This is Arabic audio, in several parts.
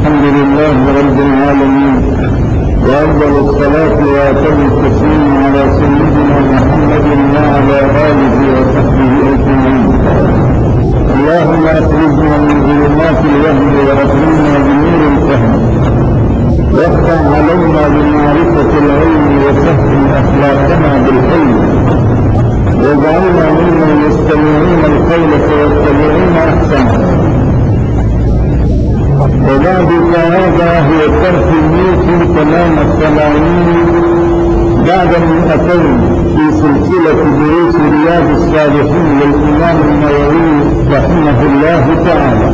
الحمد لله رب العالمين، وأفضل الصلاة وأتم التسليم على سيدنا محمد وعلى آله وصحبه أجمعين. اللهم أخرجنا من ظلمات الوهم وأكرمنا بنور الفهم، وافتح علينا بمعرفة العلم وسهل أخلاقنا بالحلم، واجعلنا ممن يستمعون القول فيتبعون أحسنه. وبعد فهذا هو الدرس الموصي تمام الثمانين بعد 200 في سلسلة دروس رياض الصالحين للإمام النووي رحمه الله تعالى.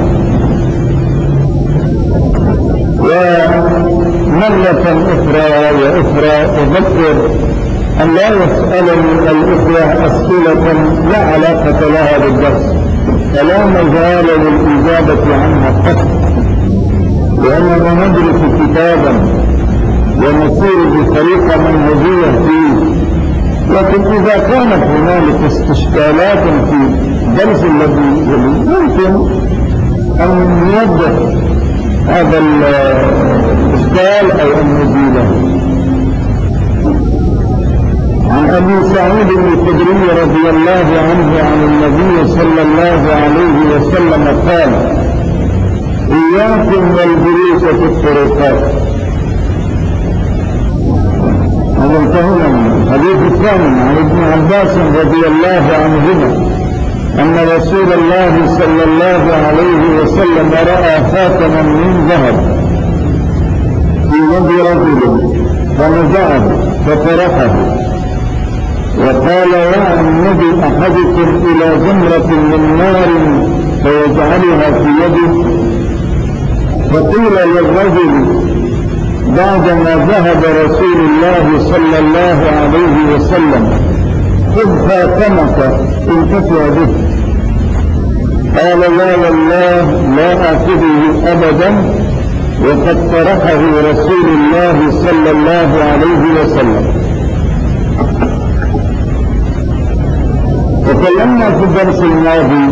ومرة أخرى أذكر أن لا يسألني الإخوة أسئلة لا علاقة لها بالدرس، فلا مجال للإجابة عنها قط، لأننا ندرس كتابا ونسير بطريقة منهجية فيه. لكن إذا كانت هنالك استشكالات في الدرس الذي يمكن أن نوضح هذا الإشكال أو أن نزيله. عن أبي سعيد الخدري رضي الله عنه عن النبي صلى الله عليه وسلم قال: إياكم والجلوس في الطرقات. هذا انتهينا من الحديث الثاني عن ابن عباس رضي الله عنهما أن رسول الله صلى الله عليه وسلم رأى خاتما من ذهب في يد رجل فنزعه فطرحه وقال: يعمد أحدكم إلى جمرة من نار فيجعلها في يده. فقيل للرجل بعدما ذهب رسول الله صلى الله عليه وسلم: خذ خاتمك انتفع به. قال: لا والله لا آخذه أبدا، وقد طرحه رسول الله صلى الله عليه وسلم. تكلمنا في الدرس الماضي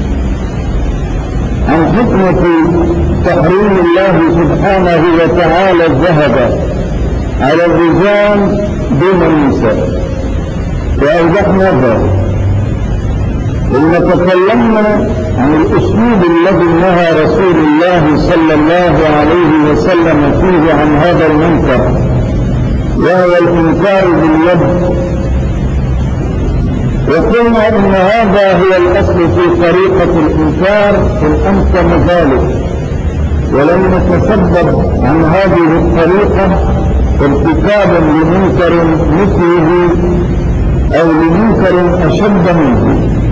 عن حكمة تحريم الله سبحانه وتعالى الذهب على الرجال دون النساء، وأوضحنا ذلك. ثم تكلمنا عن الأسلوب الذي نهى رسول الله صلى الله عليه وسلم فيه عن هذا المنكر، وهو الإنكار باليد. وقلنا إن هذا هو الأصل في طريقة الإنكار إن أمكن ذلك، ولم نتسبب عن هذه الطريقة ارتكابا لمنكر مثله أو لمنكر أشد منه.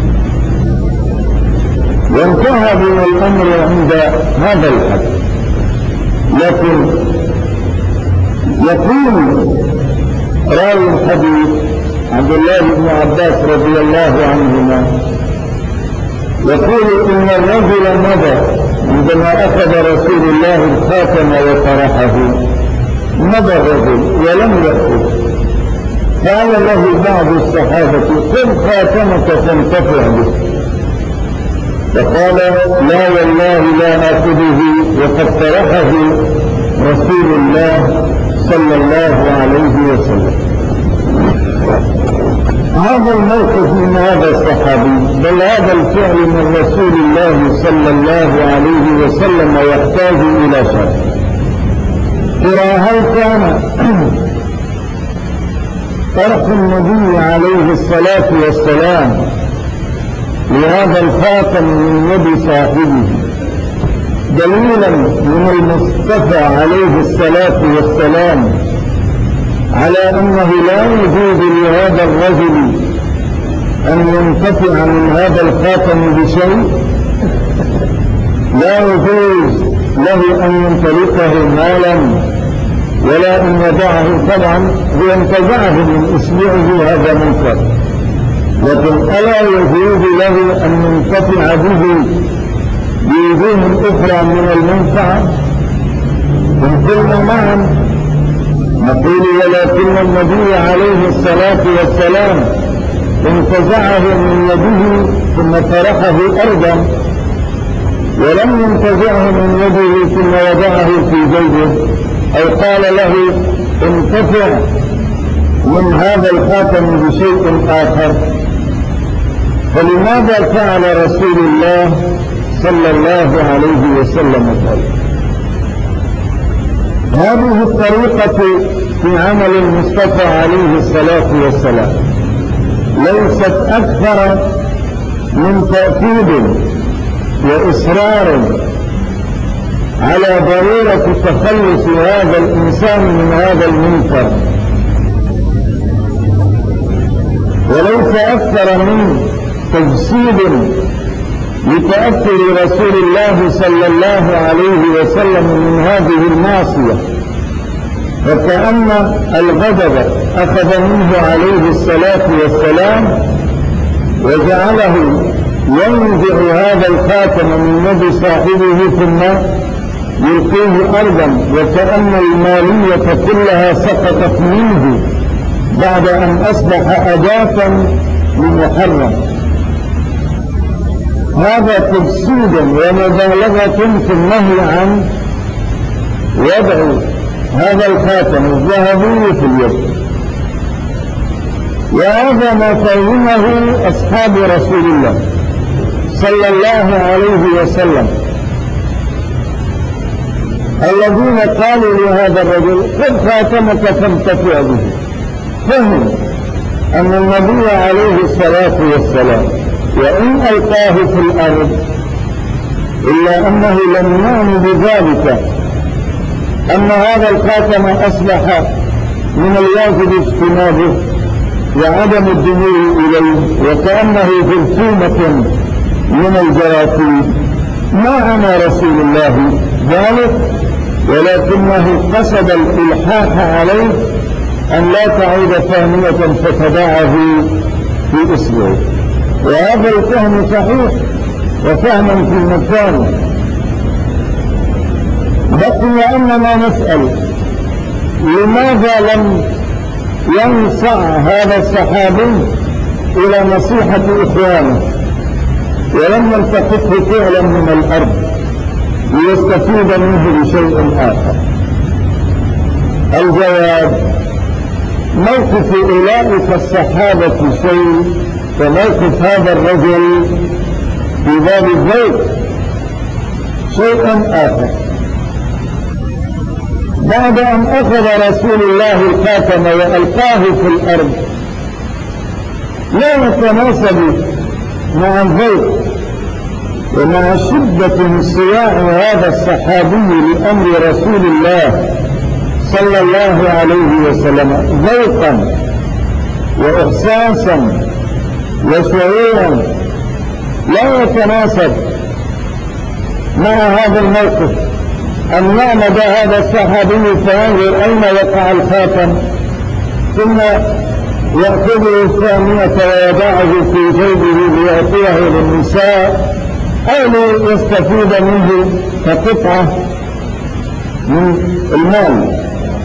وانتهى بنا الأمر عند هذا الحد. لكن يقول راوي الحديث عبد الله بن عباس رضي الله عنهما يقول إن الرجل مضى عندما أخذ رسول الله الخاتم وطرحه، مضى الرجل ولم يأخذ. قال له بعض الصحابة: خذ خاتمك فانتفع به. فقال: لا والله لا آخذه، وقد طرحه رسول الله صلى الله عليه وسلم. هذا الموقف من هذا الصحابي، بل هذا الفعل من رسول الله صلى الله عليه وسلم يحتاج إلى شرح. ترى هل كان طرح النبي عليه الصلاة والسلام لهذا الخاتم من يد صاحبه دليلا من المصطفى عليه الصلاة والسلام على أنه لا يجوز لهذا الرجل أن ينتفع من هذا الخاتم بشيء؟ لا يجوز له أن يمتلكه مالا ولا أن يدعه. طبعا هو انتزعه من إصبعه هذا منكر، لكن ألا يجوز له أن ينتفع به بوجوه أخرى من المنفعة؟ قلنا نعم، نقول ولكن النبي عليه الصلاة والسلام انتزعه من يده ثم طرحه أرضا، ولم ينتزعه من يده ثم وضعه في جيبه أو قال له انتفع من هذا الخاتم بشيء آخر، فلماذا فعل رسول الله صلى الله عليه وسلم ذلك؟ هذه الطريقة في عمل المصطفى عليه الصلاة والسلام ليست أكثر من تأكيد وإصرار على ضرورة تخلص هذا الإنسان من هذا المنكر، وليس أكثر من تجسيد لتأثر رسول الله صلى الله عليه وسلم من هذه المعصية، وكأن الغضب أخذ منه عليه الصلاة والسلام وجعله ينزع هذا الخاتم من يد صاحبه ثم يلقيه أرضا، وكأن المالية كلها سقطت منه بعد أن أصبح أداة لمحرم. هذا تجسيد ومبالغة في النهي عن وضع هذا الخاتم الذهبي في اليد، وهذا ما فهمه أصحاب رسول الله صلى الله عليه وسلم الذين قالوا لهذا الرجل خذ خاتمك فانتفع به. فهم أن النبي عليه الصلاة والسلام وإن ألقاه في الأرض إلا أنه لم يعني بذلك أن هذا الخاتم أصبح من الواجب اجتنابه وعدم الدنو إليه، وكأنه جرثومة من الجراثيم. ما عنى رسول الله ذلك، ولكنه قصد الإلحاح عليه أن لا تعود ثانية فتدعه في إصبعه، وهذا الفهم صحيح وفهما في مكانه. بقي أننا نسأل لماذا لم ينصع هذا الصحابي إلى نصيحة إخوانه ولم يلتقطه فعلا من الأرض ليستفيد منه بشيء آخر؟ الجواب: موقف أولئك الصحابة شيء، وموقف هذا الرجل في باب الزيت شيء آخر. بعد أن أخذ رسول الله الخاتم وألقاه في الأرض لا يتناسب مع الزيت ومع شدة انصياع هذا الصحابي لأمر رسول الله صلى الله عليه وسلم ذوقا وإحساسا وشعورا لا يتناسب مع هذا الموقف أن يعمد هذا الصحابي فينظر أين وقع الخاتم ثم يأخذه الثانية ويضعه في جيبه ليعطيه للنساء أو ليستفيد منه كقطعة من المال.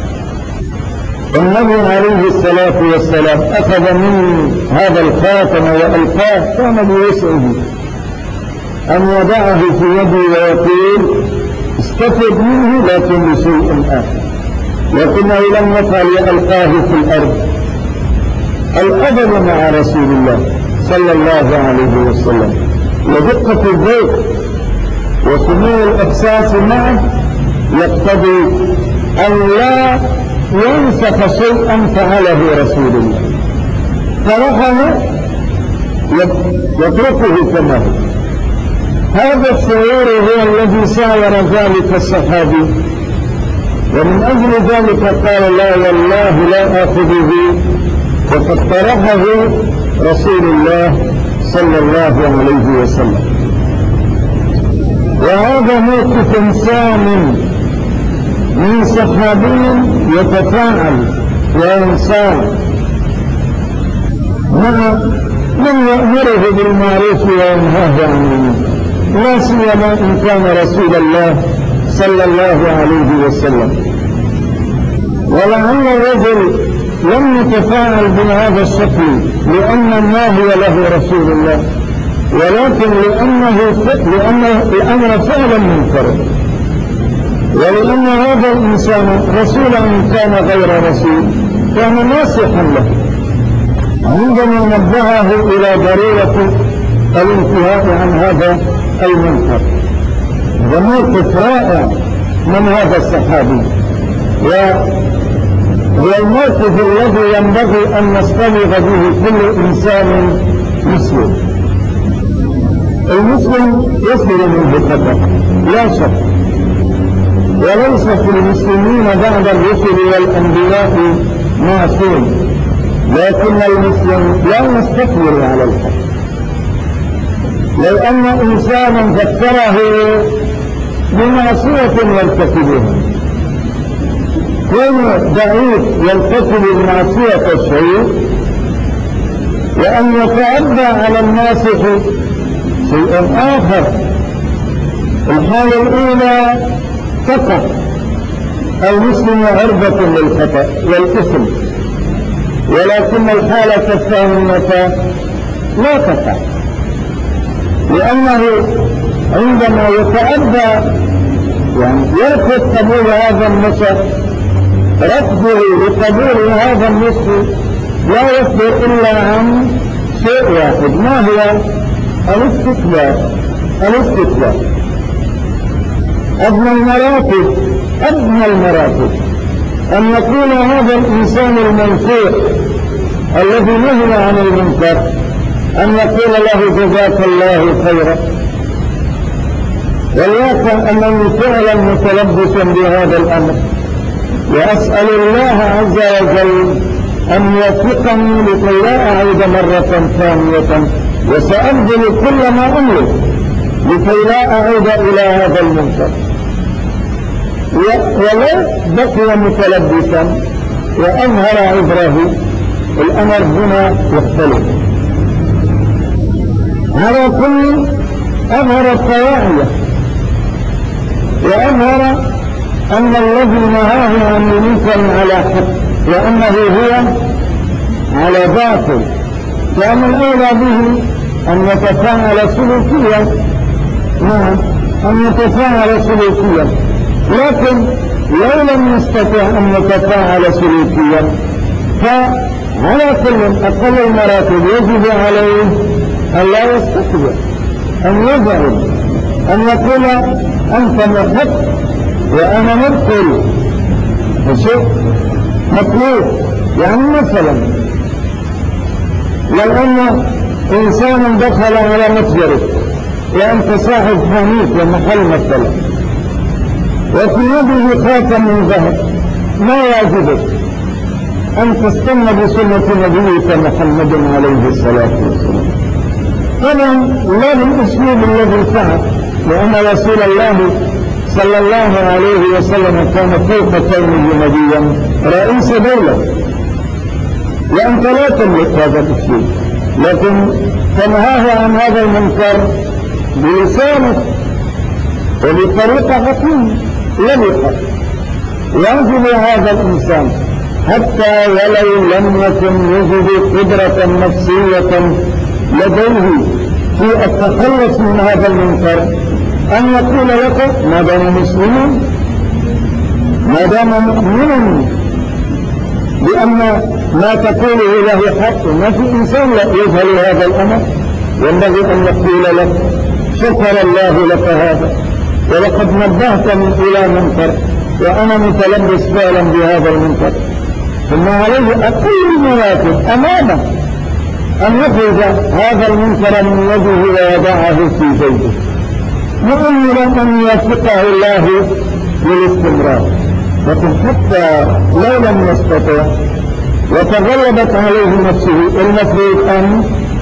النبي عليه الصلاة والسلام أخذ من هذا الخاتم وألقاه، كان بوسعه أن يضعه في يده ويقول استفد منه لكن بشيء آخر، لكنه لم يفعل وألقاه في الأرض. الأدب مع رسول الله صلى الله عليه وسلم ودقة الذوق وسمو الإحساس معه يقتضي أن لا ينسخ شيئا فعله رسول الله، فرحمه يتركه كما هو. هذا الشعور هو الذي ساير ذلك الصحابي، ومن أجل ذلك قال لا والله لا آخذه، وقد طرحه رسول الله صلى الله عليه وسلم. وهذا موقف سام من صحابي يتفاعل وينصاع مع من يأمره بالمعروف وينهاه عن المنكر، لا سيما إن كان رسول الله صلى الله عليه وسلم. ولعل الرجل لم يتفاعل بهذا الشكل لأن الناهي له رسول الله ولكن لأن الأمر فعلا منكر، ولأن هذا الإنسان رسولا إن كان غير رسول كان ناصحا له عندما نبهه إلى ضرورة الانتهاء عن هذا المنكر. هذا موقف رائع من هذا الصحابي، وهو الموقف الذي ينبغي أن نستبغ به كل إنسان مسلم. المسلم يصدر منه خطأ لا شك، وليس في المسلمين بعد الرسل والأنبياء معصوم، لكن المسلم لا يستكبر على الحق. لو أن إنسانا ذكره بمعصية يرتكبها، كون ضعيف يرتكب المعصية الشيء، وأن يتأبى على الناس شيء آخر. الحالة الأولى تقع المسلم عرضة للخطأ والإثم، ولكن الحالة الثانية لا تقع، لأنه عندما يتأبى يرفض قبول هذا النصر، رفضه لقبول هذا النصر لا يصدر إلا عن شيء واحد، ما هو؟ الاستكبار. أدنى المراتب أن يكون هذا الإنسان المنكور الذي نهى عن المنكر أن يقول له جزاك الله خيرا، وليكن أنني فعلا متلبسا بهذا الأمر، وأسأل الله عز وجل أن يوفقني لكي لا أعود مرة ثانية، وسأبذل كل ما أملك لكي لا أعود إلى هذا المنكر. ولو بقي متلبسا وأظهر عذره، الأمر هنا يختلف. على كل أظهر الطواعية، وأظهر أن الذي نهاه عن المنكر على حق، وأنه هو على باطل، كان الأولى به أن يتفاعل سلوكيا. نعم، أن يتفاعل سلوكيا، لكن لو لم يستطع أن يتفاعل سلوكيا، فعلى كل أقل المراتب يجب عليه أن لا يستكبر، أن يزعل، أن يقول أنت محق وأنا مبطل، شيء مطلوب. يعني مثلا لو أن إنسانا دخل على متجرك وأنت صاحب حانوت ومحل مثلا، وفي يده خاتم من ذهب، ما واجبك؟ أن تستنى بسنة نبيك محمد عليه الصلاة والسلام. طبعا لا بالأسلوب الذي فعل، لأن رسول الله صلى الله عليه وسلم كان فوق كونه نبيا رئيس دولة، وأنت لا تملك هذا الأسلوب، لكن تنهاه عن هذا المنكر بلسانك وبطريقة حكيمة لبقى. يجب هذا الإنسان حتى ولو لم يكن يجد قدرة نفسية لديه في التخلص من هذا المنكر، أن يقول لك ما دام مسلما، ما دام مؤمنا بأن ما تقوله له حق، ما في إنسان لا يجهل هذا الأمر، ينبغي أن يقول لك شكر الله لك هذا، ولقد نبهتني إلى منكر وأنا متلبس فعلا بهذا المنكر. ثم عليه أقل المراتب أمامه أن يخرج هذا المنكر من يده ويضعه في جيبه، مؤمنا أن يوفقه الله للاستمرار. لكن حتى لو لم يستطع وتغلبت عليه نفسه، المفروض أن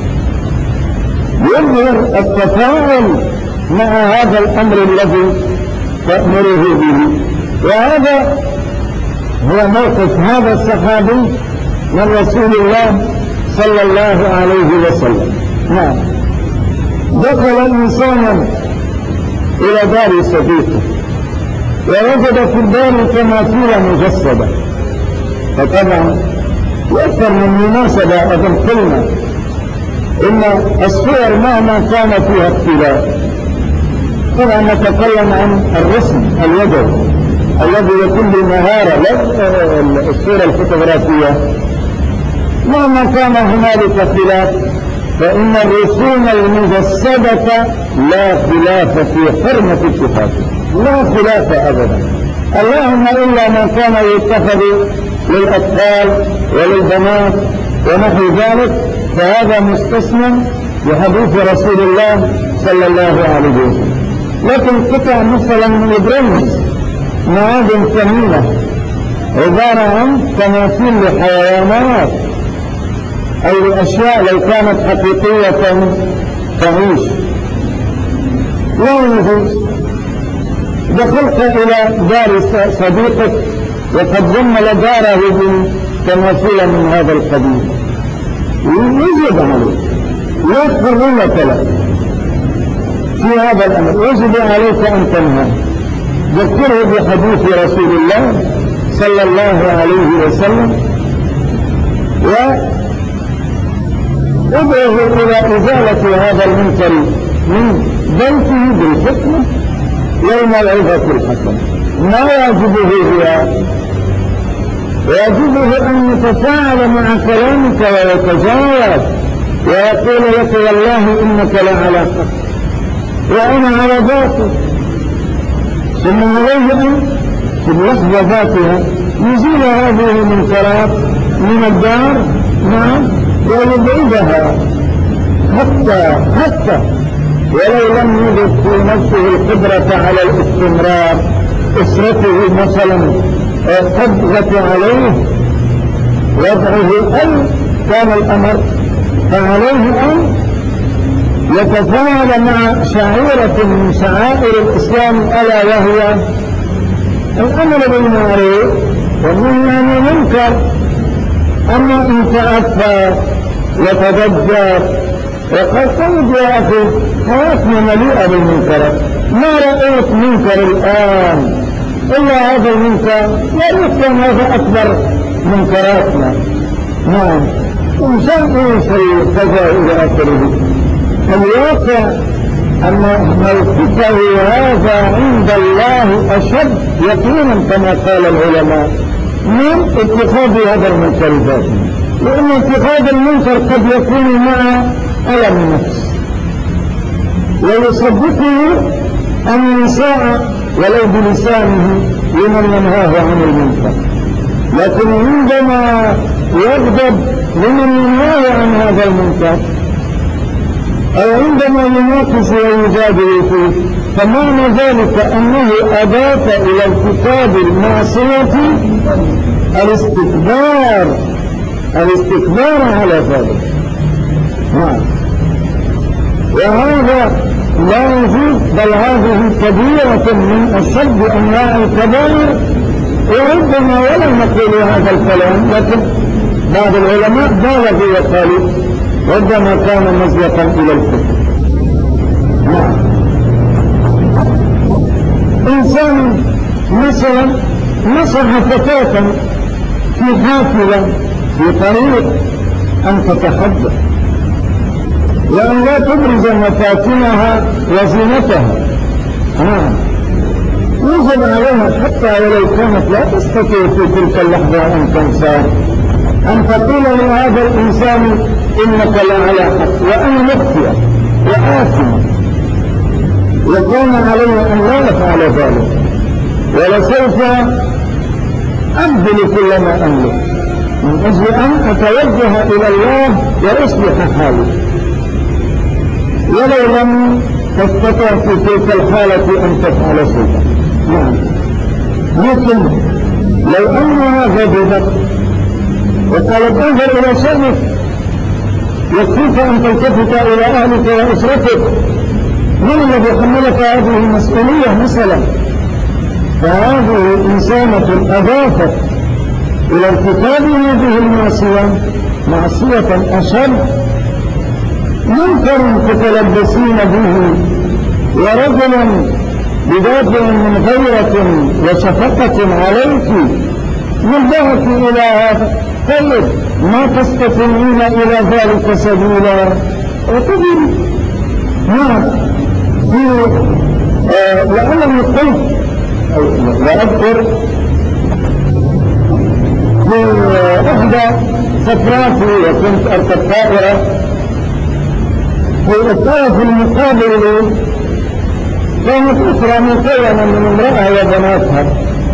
يظهر التفاعل مع هذا الأمر الذي تأمره به. وهذا هو موقف هذا الصحابي من رسول الله صلى الله عليه وسلم. نعم، دخل إنسانا إلى دار صديقه ووجد في الدار تماثيل مجسدة، فطبعا يأثر من مناسبة أظن قلنا إن الصور مهما كان فيها اختلاف، طبعا نتكلم عن الرسم اليدوي الذي يكون بمهارة، لا الصورة الفوتوغرافية، مهما كان هنالك خلاف فإن الرسوم المجسدة لا خلاف في حرمة اتفاقها، لا خلاف أبدا، اللهم إلا ما كان يتخذ للأطفال وللبنات ونحو ذلك، فهذا مستثنى بحديث رسول الله صلى الله عليه وسلم. لكن قطع مثلا من البرنس معادن ثمينة عبارة عن تماثيل لحيوانات أو لأشياء لو كانت حقيقية تعيش لا يجوز. دخلت إلى دار صديقك وقد جمل داره بتماثيل من هذا القبيل، يجب عليك، لا حرمة لك في هذا الأمر، يجب عليك أن تنهى. ذكره بحديث رسول الله صلى الله عليه وسلم وادعه إلى إزالة هذا المنكر من بيته بالحكمة والموعظة الحسنة. ما واجبه رياء، واجبه أن يتفاعل مع كلامك ويتجاوب ويقول لك والله إنك لعلى حق وأنا على باطل، ثم عليه أن في اللحظة ذاتها يزيل هذه المنكرات من الدار ويبعدها حتى ولو لم يجد في نفسه القدرة على الاستمرار، أسرته مثلا قدرت عليه وضعه أن كان الأمر، فعليه أن يتفاعل مع شعيرة من شعائر الإسلام ألا وهي الأمر بالمعروف والنهي عن المنكر. أما إن تأثر وتضجر وقد قلت يا أخي حياتنا مليئة بالمنكرات، ما رأيت منكر الآن إلا هذا المنكر، لا يمكن هذا أكبر منكراتنا. نعم إنسان يصل كذا إلى آخره. الواقع أن موقفه هذا عند الله أشد يقينا كما قال العلماء من اتخاذ هذا المنكر ذاته، لأن اتخاذ المنكر قد يكون مع ألم النفس ويصدقه أن يساء ولو بلسانه لمن ينهاه عن المنكر، لكن عندما يغضب لمن ينهاه عن هذا المنكر أو عندما يناقش ويجادل فيه، فمعنى ذلك أنه أضاف إلى ارتكاب المعصية الاستكبار على ذلك. وهذا لا يجوز، بل هذه كبيرة من أشد أنواع الكبائر، وربما ولم نقول هذا الكلام لكن بعض العلماء بالغوا وقالوا ربما كان مزيقا إلى الكفر. إنسان مثلا نصح فتاة في حافلة في طريق أن تتحدث وأن لا تبرز مفاتنها وزينتها، يجب عليها حتى ولو كانت لا تستطيع في تلك اللحظة أن تنسى أن تقول لهذا الإنسان إنك لعلى حق وأنا مخطئة وآثمة، وكان علي أن لا أفعل ذلك، ولسوف أبذل كل ما أملك من أجل أن أتوجه إلى الله وأصلح حالي، ولو لم تستطع في تلك الحالة أن تفعل شيئا. لكن لو أنها غضبت وقالت انظر إلى شأنك، يكفيك أن تلتفت إلى أهلك وأسرتك، من الذي حملك هذه المسؤولية مثلا؟ فهذه إنسانة أضافت إلى ارتكاب هذه المعصية معصية أشد، منكر تتلبسين به، ورجلا بدافع من غيرة وشفقة عليك نبهك إلى هذا، طيب ما تستطيعين إلى ذلك سبيلا؟ وتجد نعم لأنني قلت وأذكر في إحدى سفراتي وكنت أركب طائرة في الطرف المقابل لي كانت أسرة مكونة من امرأة وبناتها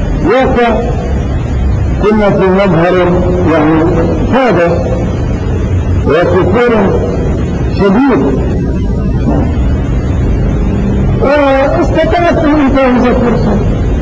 كنا في مظهر يعني فاضح وسكور شديد واستطعت أن أنتهز فرصة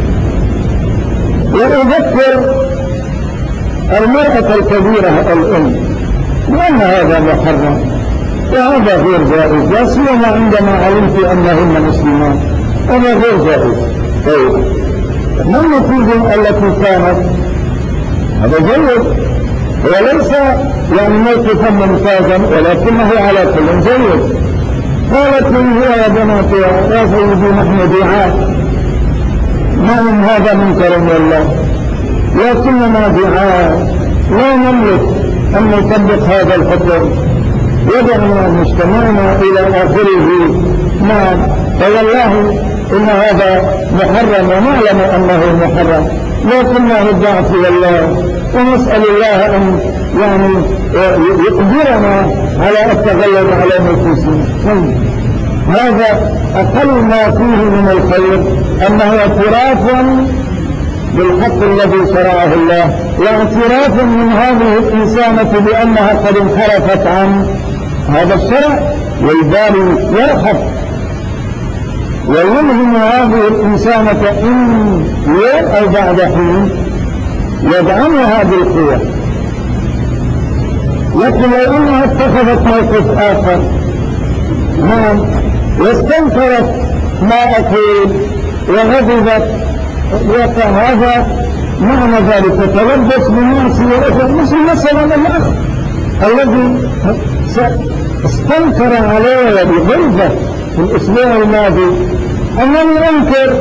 وأذكر المرأة الكبيرة الأم لأن هذا محرم وهذا غير جائز لا سيما عندما علمت أنهن مسلمات هذا غير جائز. طيب ما النتيجة التي كانت؟ هذا جيد وليس يعني موقفا ممتازا ولكنه على كل جيد. قالت لي هي يا بناتي يا سيدي نحن دعاة نعم هذا منكر والله لكننا دعاة لا نملك أن نطبق هذا الحكم وضعنا مجتمعنا إلى آخره. نعم فوالله إن هذا محرم ونعلم أنه محرم لكنه الضعف والله ونسأل الله أن يعني يقدرنا على التغلب على نفوسنا. هذا أقل ما فيه من الخير أنه اعتراف بالحق الذي شرعه الله واعتراف من هذه الإنسانة بأنها قد انحرفت عن هذا الشرع والبال يرحب ويلهم هذه الإنسانة إن يوم أو بعد حين يدعمها بالقوة. لكن لو أنها اتخذت موقف آخر نعم واستنكرت ما أقول وغضبت وهذا معنى ذلك تلبس بمعصية أخرى مثلا الأخ الذي استنكر علي بغلظة في الأسبوع الماضي أنني أنكر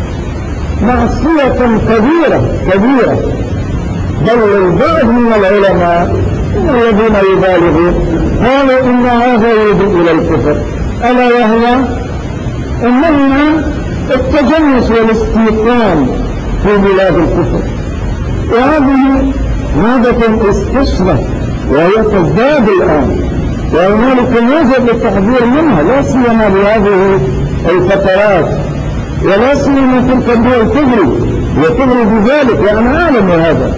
معصية كبيرة بل البعض من العلماء الذين يبالغون قالوا إن هذا يؤدي إلى الكفر ألا وهو أننا التجنس والاستيطان في بلاد الكفر وهذه مادة استشرة وهي تزداد الآن وهنالك يوجد التحذير منها لا سيما بهذه الفترات ولا سيما تلك الدول تجري بذلك وأنا أعلم هذا.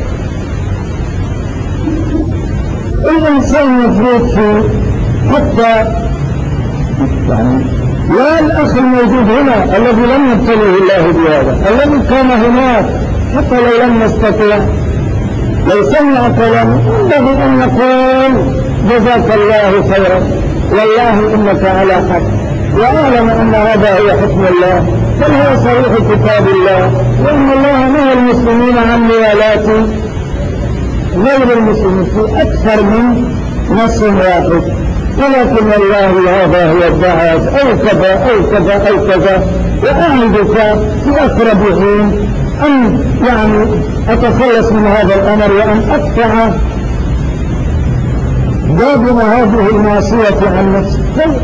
الإنسان مفروض فيه حتى يعني لا الأخ الموجود هنا الذي لم يبتليه الله بهذا الذي كان هناك حتى لو لم نستطيع لو سمع كلام ينبغي أن نقول جزاك الله خيرا والله إنك على حق وأعلم أن هذا هو حكم الله بل هو صريح كتاب الله وأن الله نهى المسلمين عن موالاة غير المسلمين في أكثر من نص واحد ولكن الله هذا هو الدعاء أو كذا وأعدك في أقرب حين أن يعني أتخلص من هذا الأمر وأن أقطع باب هذه المعصية عن نفسي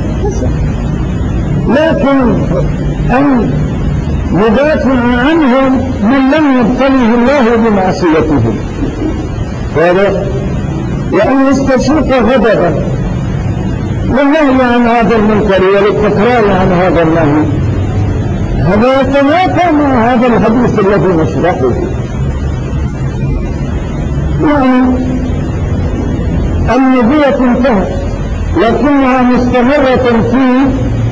لكن أن يدافع عنهم من لم يبتليه الله بمعصيتهم وأن يستشرق غضبه والنهي عن هذا المنكر والتكرار عن هذا النهي هذا يتنافى مع هذا الحديث الذي نشرحه. يعني النبوة انتهت لكنها مستمرة في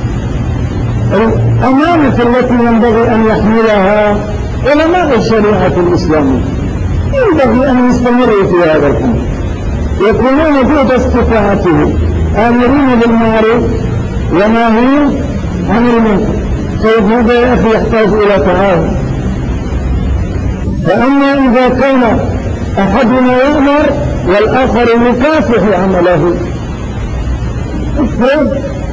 الأمانة التي ينبغي أن يحملها علماء الشريعة الإسلامية ينبغي أن يستمروا في هذا الأمر يكونون جهد استطاعتهم آمرين بالمعروف وناهين عن المنكر. طيب هذا يا أخي يحتاج إلى تعاون. فأما إذا كان أحدنا يأمر والآخر يكافح عمله افرض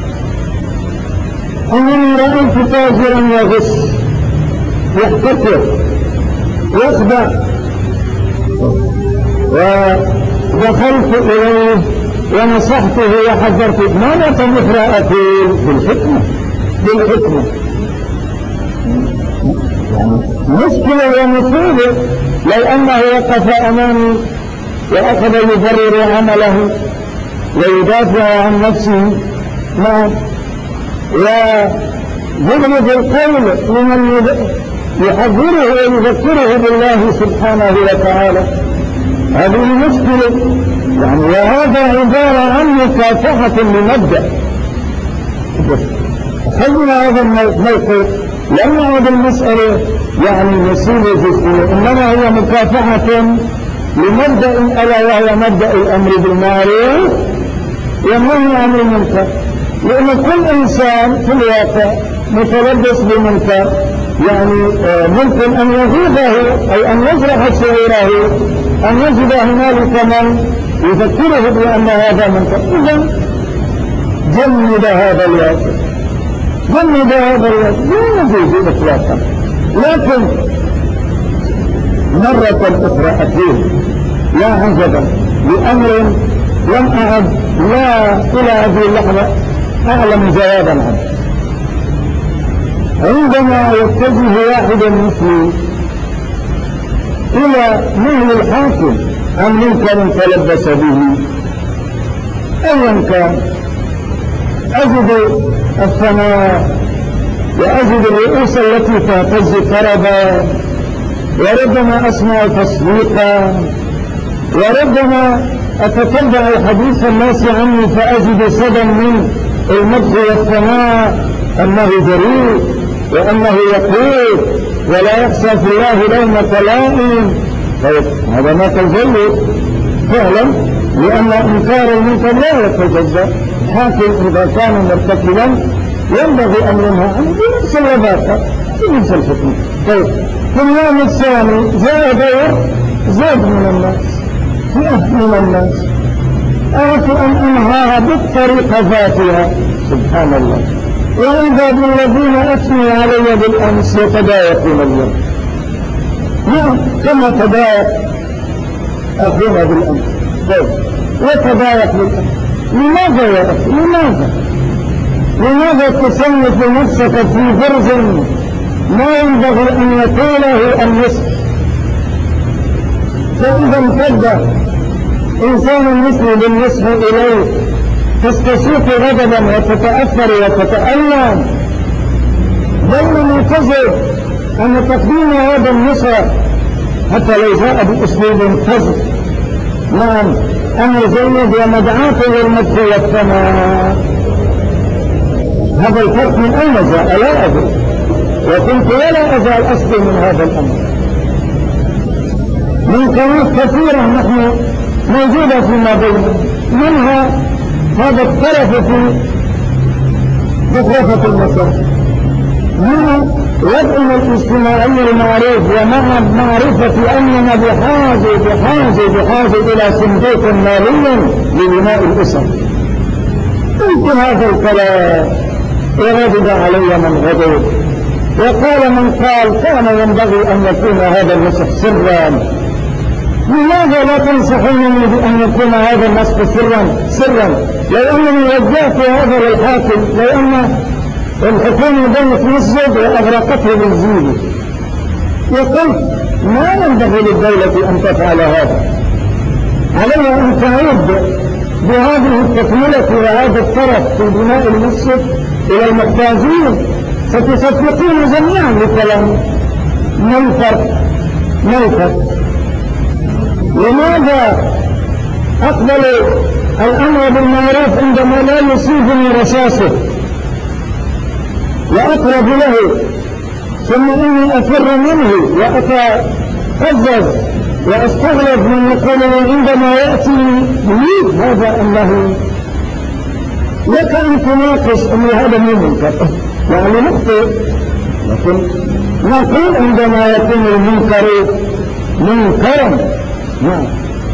أنني رأيت تاجرا يغش يحتكر يخدع ودخلت إليه ونصحته وحذرته. ماذا تنفر أقول؟ بالحكمة يعني مشكلة ومصيبة. لو أنه وقف أمامي وأخذ يبرر عمله ويدافع عن نفسه ويضرب القول لمن يحذره ويذكره بالله سبحانه وتعالى. هذه مشكلة يعني. وهذا عبارة عن مكافحة لمبدأ. خلينا هذا الموقف لم يعد المسألة يعني مصيبة جزئية، إنما هي مكافحة لمبدأ ألا وهو مبدأ الأمر بالمعروف والنهي عن المنكر. لأن كل إنسان في الواقع متلبس بمنكر، يعني ممكن أن يغيظه أي أن يجرح شعوره، أن يجد هنالك من يذكره بأن هذا منكر. إذن جمد هذا الواقع، لا يجوز إطلاقا. لكن مرة أخرى أكيد لا عجبا لأمر لم أعد لا إلى هذه اللحظة أعلم جوابا عنه. عندما يتجه واحد مثلي إلى نهي الحاكم عن منكر تلبس به أيا كان، أجد الثناء وأجد الرؤوس التي تهتز طربا، وربما أسمع تصديقا، وربما أتتبع حديث الناس عني فأجد صدى من المدح والثناء أنه جريء وأنه يقول ولا يخشى في الله لومة لائم. طيب هذا ما تجلد فعلا، لأن إنكار المنكر لا يتجزأ. حاكم إذا كان مرتكبا ينبغي أن ينهى عنه بنفس اللباقة بنفس الحكم. طيب في اليوم الثاني جاء دور زاد من الناس، فئة من الناس أردت أن أنهاها بالطريقة ذاتها. سبحان الله. وإذا بالذين أثنوا علي بالأمس يتضايقون اليوم. نعم كما تضايق أخونا بالأمس. طيب وتضايق بالأمس. لماذا يا أخي؟ لماذا تصنف نفسك في برز ما ينبغي أن يطوله النصف؟ فإذا امتد إنسان مثلي بالنصف إليه تستشيط غضبا وتتأثر وتتألم، بينما تجد أن تقديم هذا النصف حتى لو جاء بأسلوب فظ نعم أن يزيد ومدعاة للمدح والثناء. هذا الفرق من أين جاء لا أدري، وكنت ولا أزال أصلي من هذا الأمر. منكرات كثيرة نحن موجودة فيما بيننا، منها هذا الطرف في زخرفة المسار، منها وضعنا الاجتماعي المعروف، ومع معرفة أننا بحاجة إلى صندوق مالي لبناء الأسر. قلت هذا الكلام وغضب علي من غضب، وقال من قال كان ينبغي أن يكون هذا النصح سرا. لماذا لا تنصحونني بأن يكون هذا النصح سرا؟ لو أنني وجهت هذا للحاكم، لو أن الحكومة بنت مسجد وأغرقته بالزيل، وقلت ما ينبغي للدولة أن تفعل هذا، عليها أن تعود بهذه التكملة وهذا الطرف في بناء المسجد إلى المحتاجين. ستصدقون جميعا لكلام. ما الفرق؟ لماذا أقبل الأمر بالمعروف عندما لا يصيبني رشاسه وأقرب له، ثم إني أفر منه وأتقزز وأستغرب من يقوله عندما يأتي لي هذا أنه لك أن تناقش أن هذا منكر، يعني نخطئ، لكن نقول عندما يكون المنكر منكرا. نعم.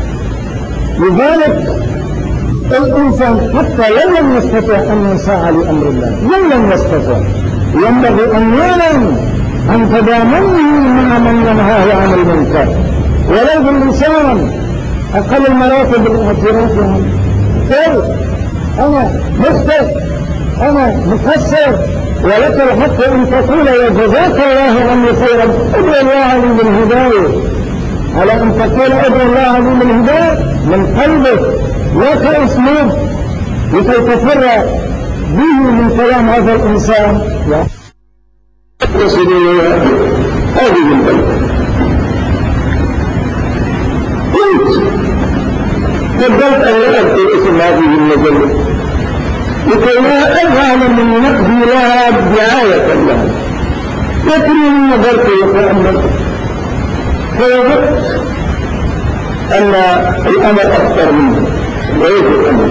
لذلك الإنسان حتى لو لم يستطع أن ينصاع لأمر الله، لم يستطع، ينبغي أن يعلم أن تضامنه مع من ينهاه عن المنكر ولو باللسان، أقل المراتب الاعتراف عنه. مخطئ، أنا مخطئ، أنا مقصر، ولك الحق أن تقول يا جزاك الله عني خيرا، ادعو الله لي بالهداية، على أن تقول ادعو الله لي بالهداية من قلبك، لا كأسلوب لكي تفر به من كلام هذا الإنسان. تصل إلى هذه البلد فضلت أن لا أذكر اسم هذه المجلة لكي لا أجعل من نقدي لها دعاية لها، لكنني نظرت وتأملت فوجدت أن الأمر أكثر منه ويجب الأمر.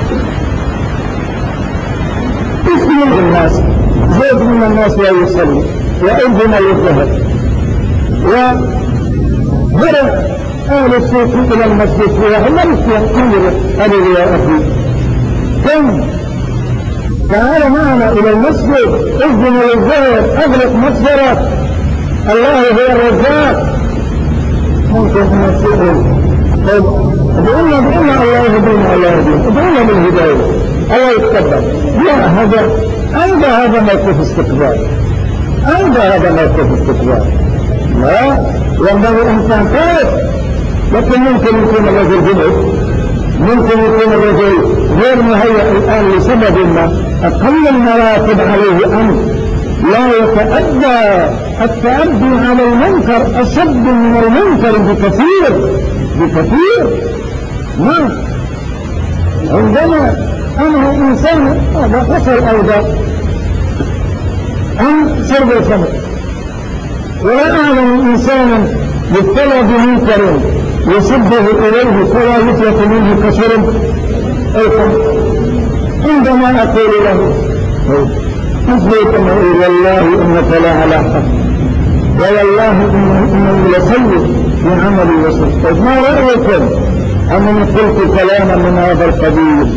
كثير من الناس، زيد من الناس لا يصلي وأيضنا يذهب، وهرب أهل السوق إلى المسجد في واحد لا يستطيع أن يا أخي كم تعال معنا إلى المسجد، اذن للزهر، أغلق مسجدك، الله هو الرزاق. ممكن أن نسيئه ادعونا الله يهدينا، الله يهدينا، ادعونا بالهداية، الله يتقبل. لا، هذا موقف استقبال، هذا موقف استقبال. لا، ينبغي أن تعترف، لكن ممكن يكون الرجل جنب، ممكن يكون الرجل غير مهيئ الآن لسبب ما، أقل المراتب عليه أمر لا يتأدى التأدي على المنكر أشد من المنكر بكثير. ما عندما أنا إنسان هذا حصل أيضا عن شرب الخمر، ولا أعلم إنسانا يبتلى بمنكر يصبه إليه فلا يفلت منه كشرب الخمر. عندما أقول له أثبت والله إنك لا على حق، والله إنه لسيء بعملي وصدق. ما رأيكم أنني قلت كلاما من هذا القبيل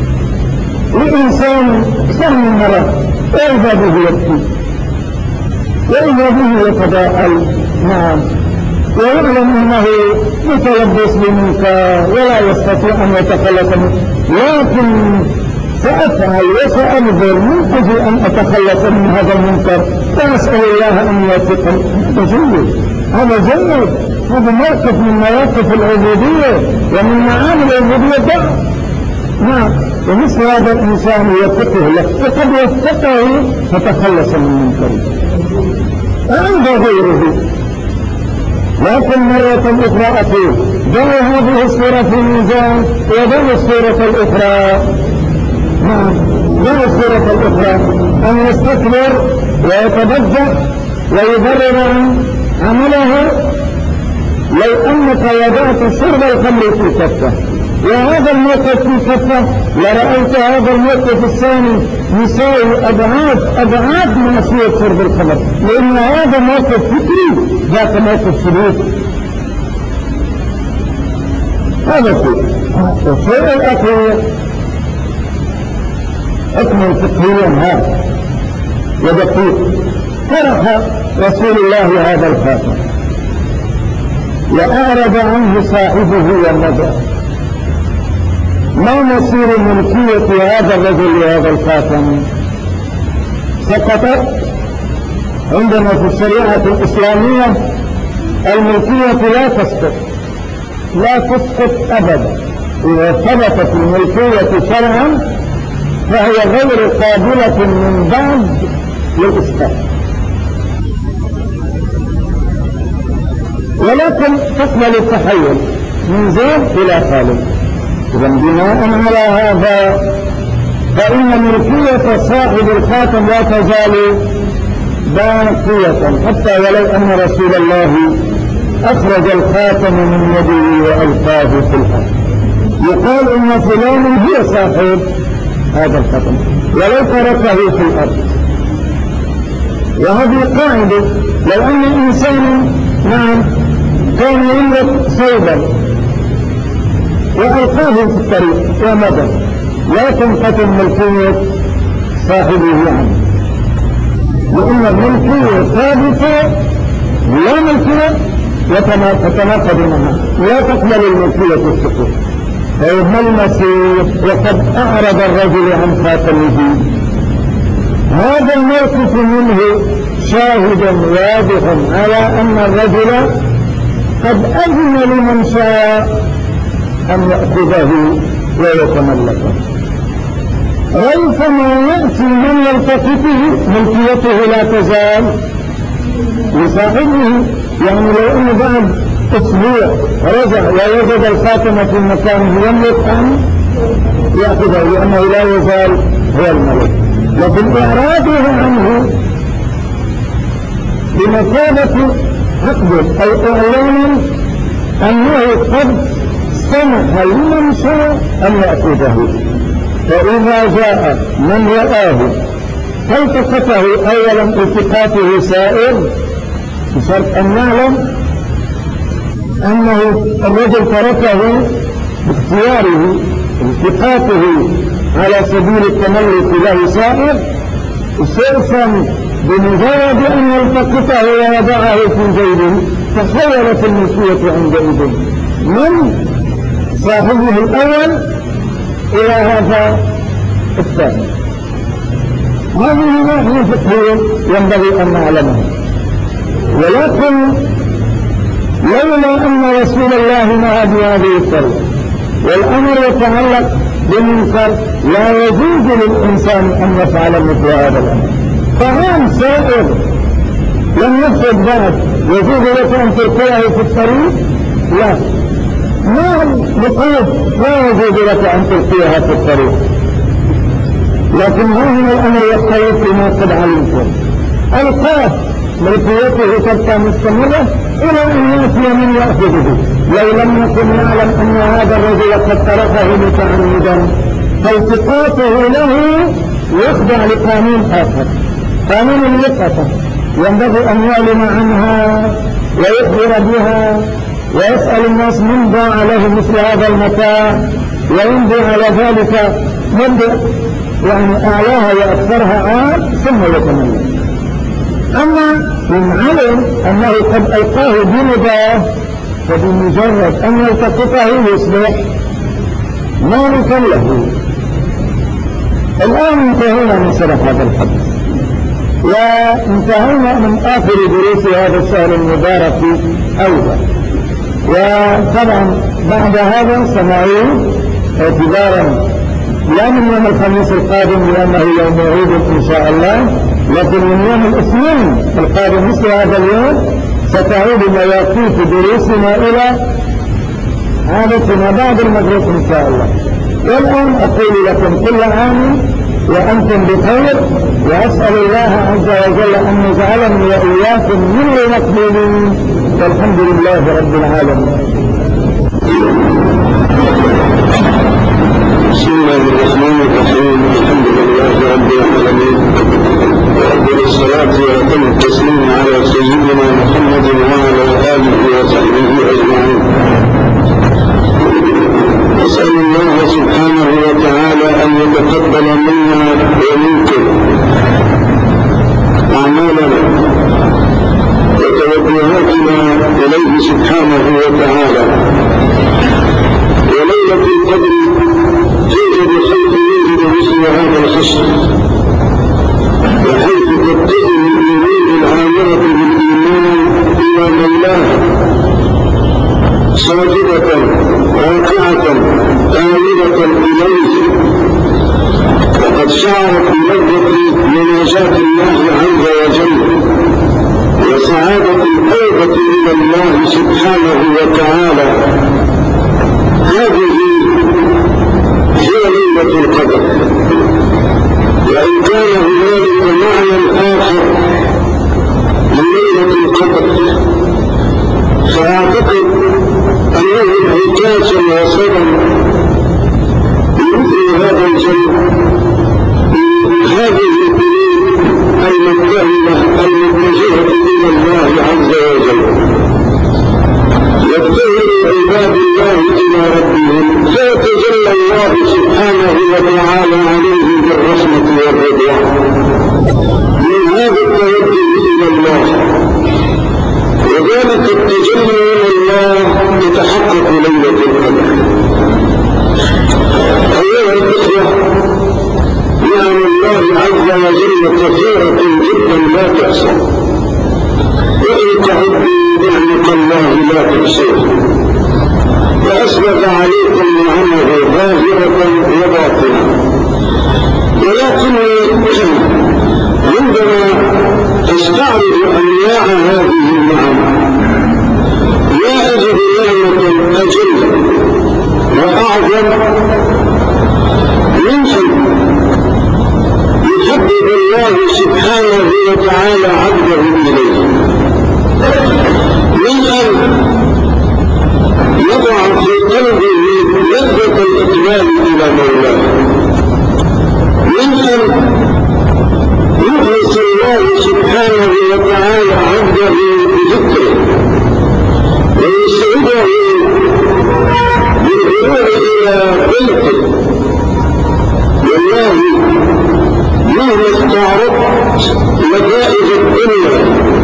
لإنسان سهل مرة وإذا به يبكي وإذا به يتضاءل، نعم، ويعلم أنه متلبس بمنكر ولا يستطيع أن يتخلص منه، لكن سأفعل وسأنظر من أجل أن أتخلص من هذا المنكر وأسأل الله أن يوفقني. هذا جيد، هذا موقف من مواقف العبودية ومن معاني العبودية. نعم، ومثل هذا الإنسان يوفقه له، وقد يوفقه فتخلص من منكره عند غيره. لكن مرة أخرى أقول ضعوا هذه الصورة في الميزان وضعوا الصورة الأخرى. نعم، ضعوا الصورة الأخرى أن يستكبر ويتبجح ويبرر عن عمله. لو أنك وضعت شرب الخمر في كفة وهذا الموقف في كفة لرأيت هذا الموقف الثاني يساوي أبعاد معصية شرب الخمر، لأن هذا موقف فكري ذاك موقف سلوكي. هذا شيء. الشيء الأخير حكم فقهيا هذا ودقيق. طرح رسول الله هذا الخاتم وأعرض عنه صاحبه والنظر. ما مصير ملكية هذا الرجل لهذا الخاتم؟ سقطت عندنا في الشريعة الإسلامية الملكية لا تسقط أبدا. إذا ثبتت الملكية شرعا فهي غير قابلة من بعد للإسقاط، ولكن تقبل التحول من زيد إلى خالد. إذا بناء على هذا فإن ملكية صاحب الخاتم لا تزال باقية حتى ولو أن رسول الله أخرج الخاتم من يده وألقاه في الأرض. يقال إن فلان هو صاحب هذا الخاتم ولو تركه في الأرض. وهذه قاعدة، لو أن إنسان نعم كان يملك صوبا وألقاه في الطريق ومضى لا تنقسم ملكية صاحبه عنه، لأن الملكية ثابتة لا ملكية تتناقض معها، لا تقبل الملكية السقوط. فابن المسيح وقد أعرض الرجل عن خاتمه. هذا الموقف منه شاهد واضح على أن الرجل قد أذن لمن شاء أن يأخذه ويتملكه، ريثما يأتي من يلتقطه ملكيته لا تزال لصاحبه. يعني لو أنه بعد أسبوع رجع ووجد الخاتم في مكانه يملك أن يأخذه لأنه لا يزال هو الملك، لكن إعراضه عنه بمثابة عقد أو إعلان أنه قد سمح لمن شاء أن يأخذه. فإذا جاء من رآه فالتقطه أولا التقاطه سائر، بشرط أن نعلم أنه الرجل تركه باختياره، التقاطه على سبيل التملك له سائر، صرفا بمجرد أن يلتقطه ويضعه في جيبه تحولت الملكية عندئذ من صاحبه الأول إلى هذا الثاني. هذه ناحية فقهية ينبغي أن نعلمها. ولكن لولا أن رسول الله نهى بهذه الطريقة والأمر يتعلق بالمنكر لا يجوز للإنسان أن يفعل مثل هذا الأمر. طعام سائر لم يفسد بعد يجوز لك أن تلقيه في الطريق؟ لا. مال مقود لا يجوز لك أن تلقيها في الطريق. لكن هذا الأمر يختلف فيما قد علمتم. القاف ملكيته تبقى مستمرة إلى أن يأتي من يأخذه. لو لم يكن يعلم أن هذا الرجل قد تركه متعمدا فالتقاطه له يخضع لقانون آخر، قانون اللقطة، ينبغي أن يعلم عنها ويخبر بها ويسأل الناس من ضاع له مثل هذا المتاع ويمضي على ذلك مدة يعني أعلاها وأكثرها عام ثم يتملك. أما من علم أنه قد ألقاه بمضاه فبمجرد أن يلتقطه يصبح مالكا له. الآن انتهينا من شرح هذا الحديث وانتهينا من آخر دروس هذا الشهر المبارك أيضا. وطبعا بعد هذا سنعود اعتبارا لا من يوم الخميس القادم لأنه يوم عيد إن شاء الله، لكن من يوم الاثنين القادم مثل هذا اليوم ستعود مواقيت دروسنا إلى عادتنا بعد المغرب إن شاء الله. والآن أقول لكم كل عام وأنتم بخير، وأسأل الله عز وجل أن يجعلني وإياكم من المقبولين، والحمد لله رب العالمين. بسم الله الرحمن الرحيم. الحمد لله رب العالمين، وأفضل الصلاة وأتم التسليم على سيدنا محمد وعلى آله وصحبه أجمعين. أسأل الله سبحانه وتعالى أن يتقبل منا ومنكم أعمالنا وتوجهاتنا إليه سبحانه وتعالى. وليلة القدر توجد خلق يوجد مثل هذا الخصم، بحيث تتجه الجنود العامرة بالإيمان إلى مولاه ساجدة راكعة آمنة إليه، وقد شعرت بلذة مناجاة الله عز وجل وسعادة التوبة إلى الله سبحانه وتعالى. هذه هي ليلة القدر. وإن كان هنالك معنى آخر لليلة القدر فأعتقد أنه انعكاس وصدى بمثل هذا الجو هذه القلوب المبتهلة المتجهة إلى الله عز وجل. يبتهل عباد الله إلى ربهم فيتجلى الله سبحانه وتعالى عليهم بالرحمة والرضوان. من هذا التوجه إلى الله وذلك التجلي إلى الله يتحقق ليلة القدر. عز وجل كثيرة جدا لا تحصى، وإن تعدوا نعمة الله لا تحصوها، وأسبغ عليكم نعمه ظاهرة وباطنة. ولكني عندما أستعرض أنواع هذه النعم لا أجد نعمة أجل وأعظم من أن يحبب الله سبحانه وتعالى عبده إليه، من أن يضع في قلبه لذة الإقبال إلى مولاه، من أن يخلص الله سبحانه وتعالى عبده بذكره ويسعده بالدخول إلى بيته. والله مهما استعرضت لذائذ الدنيا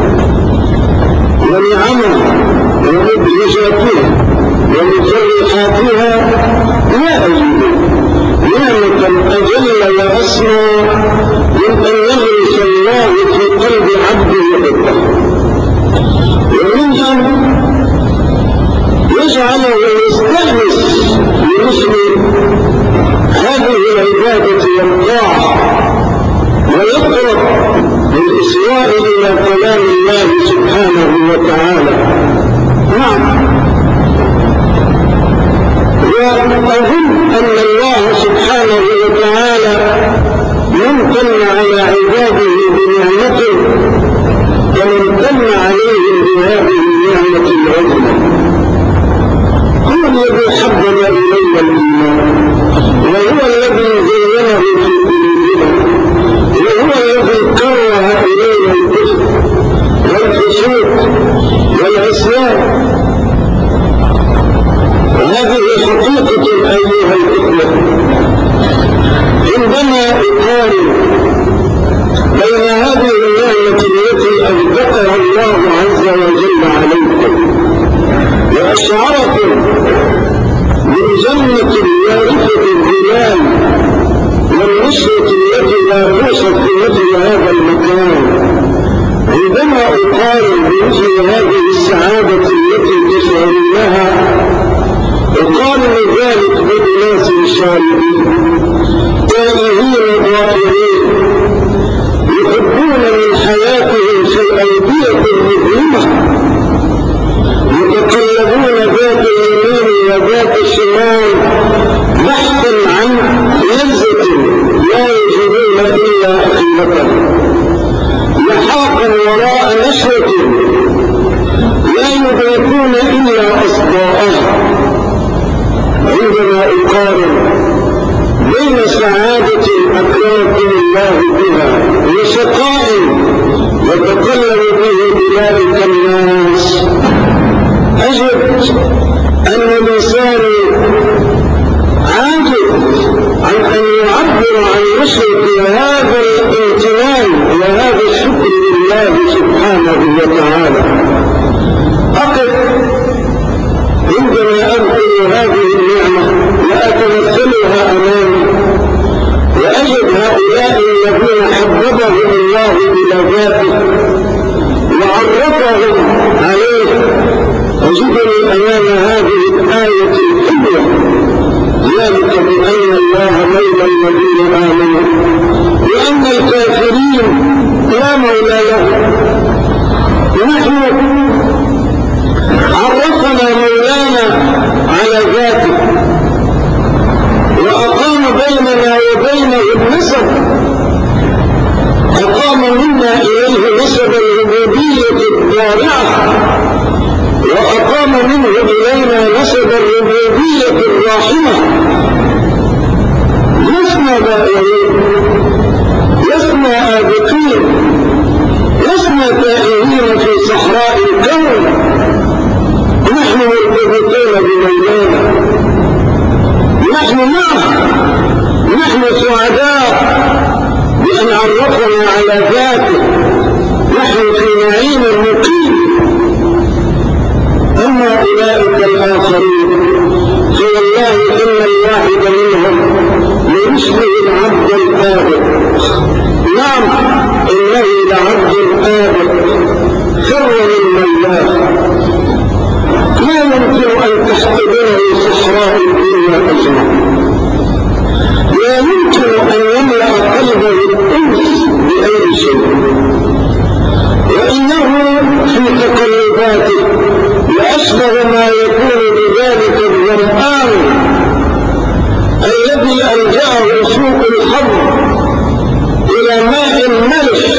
ونعمها ومدهشاتها ومفرحاتها لا أجد نعمة أجل وأسمى من أن يغرس الله في قلب عبده حبه، ومن أن يجعله يستأنس بمثل هذه العبادة والطاعة ويقرب بالإسواء إلى كلام الله سبحانه وتعالى. نعم، وأظن أن الله سبحانه وتعالى يمتن على عباده بنعمته ويمتن عليهم بهذه النعمة العظمى. هو الذي حبب إلينا الإيمان، وهو الذي زينه في قلوبنا، وهو الذي كره إلينا الكفر والفسوق والعصيان. وهذه حقيقة أيها الإخوة. عندما أقارن بين هذه النعمة التي أنفقها الله عز وجل عليكم وأشعركم بالجنة الوارثة الظلال والنصرة التي لا توصف في مثل هذا المكان، عندما أقارن بمثل هذه السعادة التي تشعرونها أقارن ذلك بأناس صالحين تائهين ضائعين يحبون من حياتهم في الأيدية المظلمة، يتقلبون ذات اليمين وذات الشمال بحثا عن لذة لا يجدون إلا حقيقة، لحاقا وراء نشرة لا يدركون إلا أصداءها. عندما أقارن بين سعادة أكرمكم الله بها وشقاء يتقلب به بذلك الناس، أجد أن الإنسان عاجز عن أن يعبر عن نشرة هذا الامتنان وهذا الشكر لله سبحانه وتعالى. أقف عندما أذكر هذه النعمة وأتمثلها أمامي وأجد هؤلاء الذين حببهم الله إلى ذاته وعرفهم عليه، أجدني أمام هذه الآية الحلوة، ذلك بأن الله مولى الذين آمنوا وأن الكافرين لا مولى لهم. ونحن عرفنا مولانا على ذاته وأقام بيننا وبينه النسب، أقام منا إليه نسب الربوبية الضارعة، وأقام منه إلينا نسب الربوبية الراحمة. لسنا بائعين، لسنا آبقين، لسنا تائهين في صحراء الكون، نحن مرتبطون بمولانا، نحن معه، نحن سعداء بأن عرفنا على ذاته، نحن في نعيم مقيم. أما أولئك الآخرين فوالله إن الواحد منهم ليشبه العبد الآبق الله لا يمكن أن تحتضنه صحراء الدنيا أجمع، لا يمكن أن يملأ قلبه الأنس بأي شيء، وإنه في تقلباته لأشبه ما يكون بذلك الظمآن الذي ألجأه سوء الحظ إلى ماء ملح،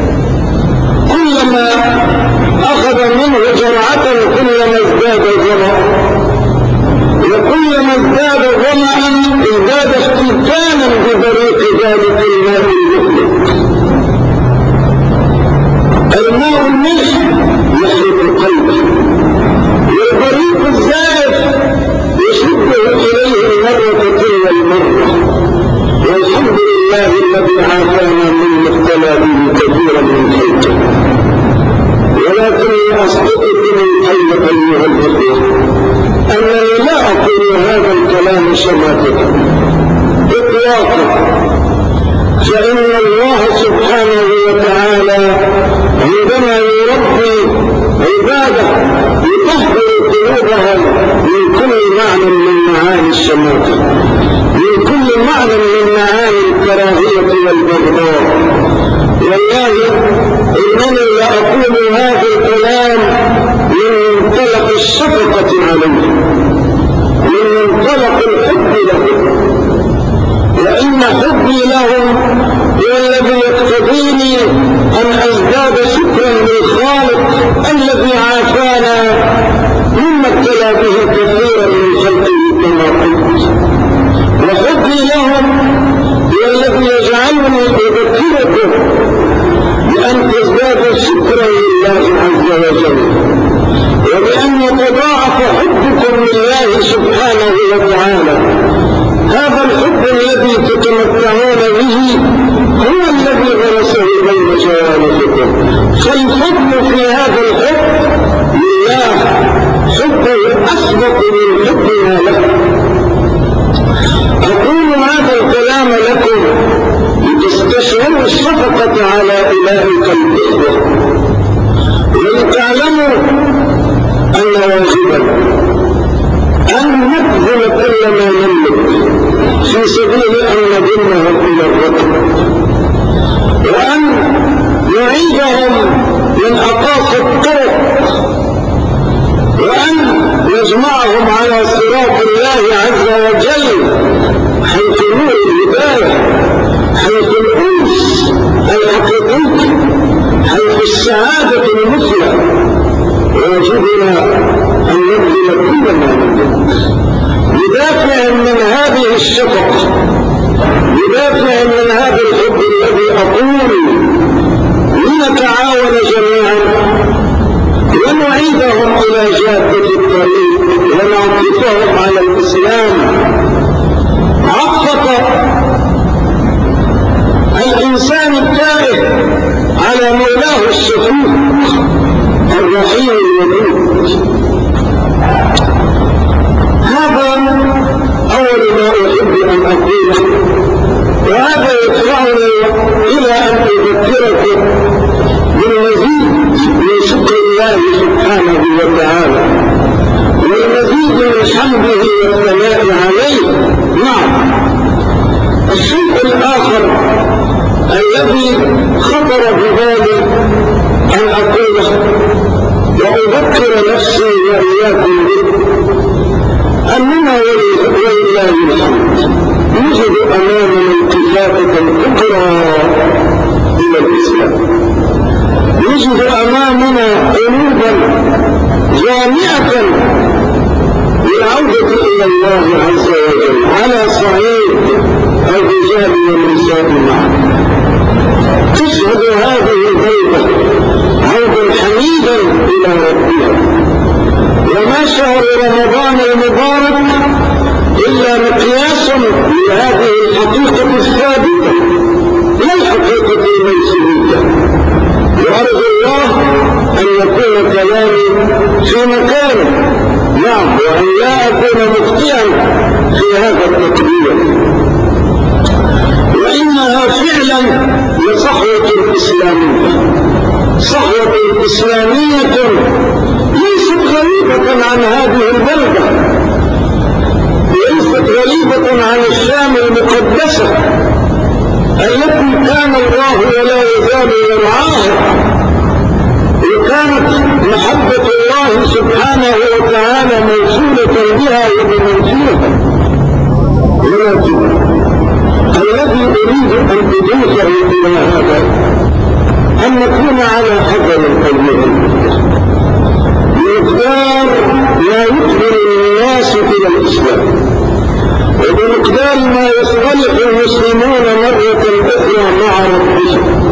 كلما أخذ منه جرعة كلما ازداد ظمأ، وكلما ازداد ظمأ ازداد استمتانا ببريق ذلك الماء المخلق. الماء الملح يحرق قلبه، والبريق الزائف يشده إليه المرة تلو المرة. والحمد لله الذي عافانا مما ابتلى به كثيرا من خلقه. ولكني أصدقكم القلب أيها الإخوة أنني لا أقول هذا الكلام شماتة إطلاقا، فإن الله سبحانه وتعالى عندما يربي عباده يطهر قلوبهم من كل معنى من معاني الشماتة، من كل معنى من معاني الكراهية والبغضاء. والله إنني لأقول هذا الكلام من منطلق الشفقة عليه، من منطلق الحب له، وإن حبي لهم هو الذي يقتضيني أن أزداد شكرا للخالق الذي عافانا مما ابتلى به كثيرا من خلقه كما قلت. وحبي لهم هو الذي يجعلني أذكركم بأن تزدادوا شكرا لله عز وجل، وبأن يتضاعف حبكم لله سبحانه وتعالى. هذا الحب الذي تتمتعون به هو الذي غرسه بين جوانحكم، فالفضل في هذا الحب لله، حبه أسبق من حبنا له. أقول هذا الكلام لكم لتستشعروا الشفقة على أولئك الإخوة، ولتعلموا أن واجبا أن نبذل كل ما نملك في سبيل أن نضمهم إلى الركب، وأن نعيدهم من أقاصي الطرق، وأن نجمعهم على صراط الله عز وجل حيث نور الهداية، حيث الأنس الحقيقي، حيث السعادة المثلى. واجبنا أن نبذل كل ما نملك بدافع من هذه الشفقة، بدافع من هذا الحب الذي أقول لنتعاون جميعا ونعيدهم إلى جادة الطريق ونعطفهم على الإسلام عطفة الإنسان التائه على مولاه الشفيق الرحيم الودود. هذا أول ما أحب أن أقوله، وهذا يدفعني إلى أن أذكركم بالمزيد من شكر الله سبحانه وتعالى، والمزيد من حمده والثناء عليه. نعم، الشيء الآخر الذي خطر ببالي أن أقوله وأذكر نفسي وإياكم به، أننا ولله الحمد نجد أمامنا التفاتة الكبرى إلى الإسلام، نجد أمامنا قلوبا جامعة للعودة إلى الله عز وجل على صعيد الرجال والنساء معا. تشهد هذه البيضة عودا حميدا إلى ربها، وما شهر رمضان المبارك إلا مقياس لهذه الحقيقة الثابتة، لا الحقيقة المنسوبة. وأرجو الله أن يكون كلامي في مكانه، نعم، وأن لا أكون مخطئا في هذا التقدير. وإنها فعلا لصحوة إسلامية، صحوة إسلامية ليست غريبة عن هذه البلدة، ليست غريبة عن الشام المقدسة التي كان الله ولا يزال يرعاها، وكانت محبة الله سبحانه وتعالى موصولة بها وبموصولها. ولكن الذي أريد أن أضيفه إلى هذا أن نكون على حذر أيها بمقدار ما يقبل الناس إلى الإسلام، وبمقدار ما يصطلح المسلمون مرة أخرى مع ربهم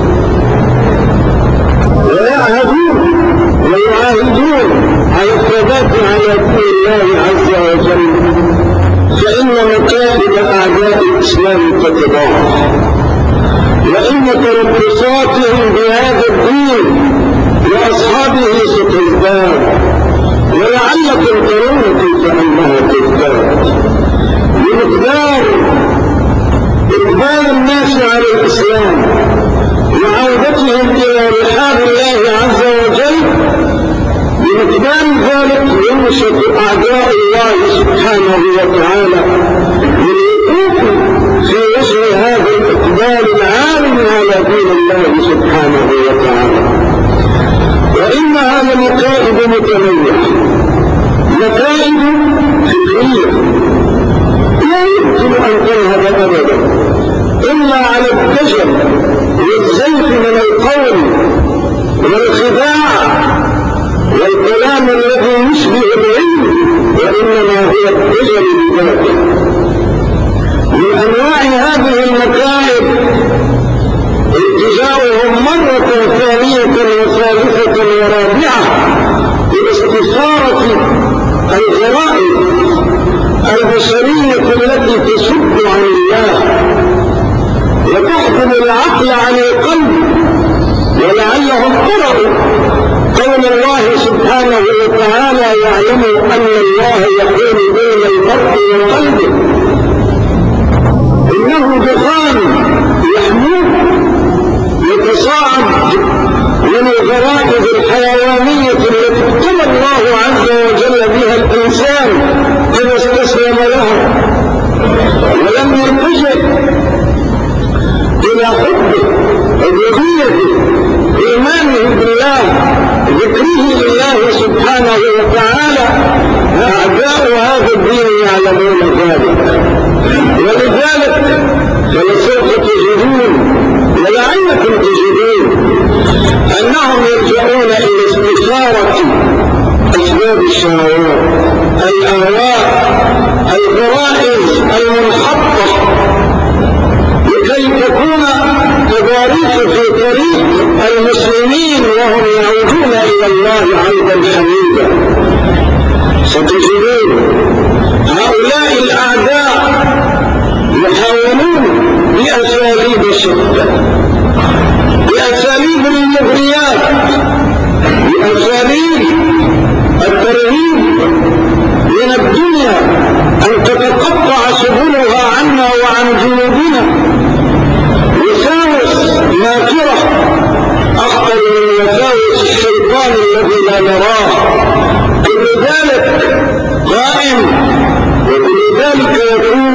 ويعاهدون على الثبات على دين الله عز وجل، فإن مكائد أعداء الإسلام تتضاعف، وإن تربصاتهم بهذا الدين وأصحابه ستزداد، ولعلكم ترون كيف أنها تزداد بمقدار إقبال الناس على الإسلام وعودتهم إلى رحاب الله عز وجل. بمقدار ذلك ينشط أعداء الله سبحانه وتعالى للوقوف في وجه هذا الإقبال العالم على دين الله سبحانه وتعالى. وإنها لمكائد متنوعة، مكائد فكرية لا يمكن أن تذهب أبدا إلا على الدجل والزيف من القول والخداع والكلام الذي يشبه العلم، وإنما هو الدجل بذاته. من أنواع هذه المكائد التجاؤهم مرة ثانية وثالثة ورابعة باستثارة الغرائب البشرية التي تشد عن الله وتحكم العقل عن القلب. ولعلهم قرأوا قول الله سبحانه وتعالى: يعلموا أن الله يحول بين المرء وقلبه، إنه دخان يحموه يتصاعد من الغرائز الحيوانية التي ابتلى الله عز وجل بها الإنسان إذا استسلم لها ولم يلتجئ إلى حبه وذريته إيمانه بالله ذكره لله سبحانه وتعالى. أعداء هذا الدين يعلمون ذلك، ولذلك فلسوف تجدون ولعلكم تجدون أنهم يلجؤون إلى استثارة أسباب الشهوات، الأهواء، الغرائز المنحطة، لكي تكون تضاريس في طريق المسلمين وهم يعودون إلى الله عودا حميدا. ستجدون هؤلاء الأعداء يحاولون بأساليب شتى، بأساليب المغريات، بأساليب الترهيب من الدنيا أن تتقطع سبلها عنا وعن جنوبنا، وساوس ماكرة أخطر من وساوس الشيطان الذي لا نراه. كل ذلك قائم وكل ذلك يكون.